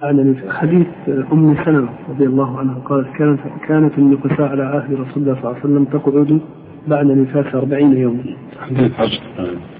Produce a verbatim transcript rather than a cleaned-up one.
عن حديث أم سلمة رضي الله عنها قالت كانت كانت النفساء على عهد رسول الله صلى الله عليه وسلم تقعد بعد نفاس أربعين يوما.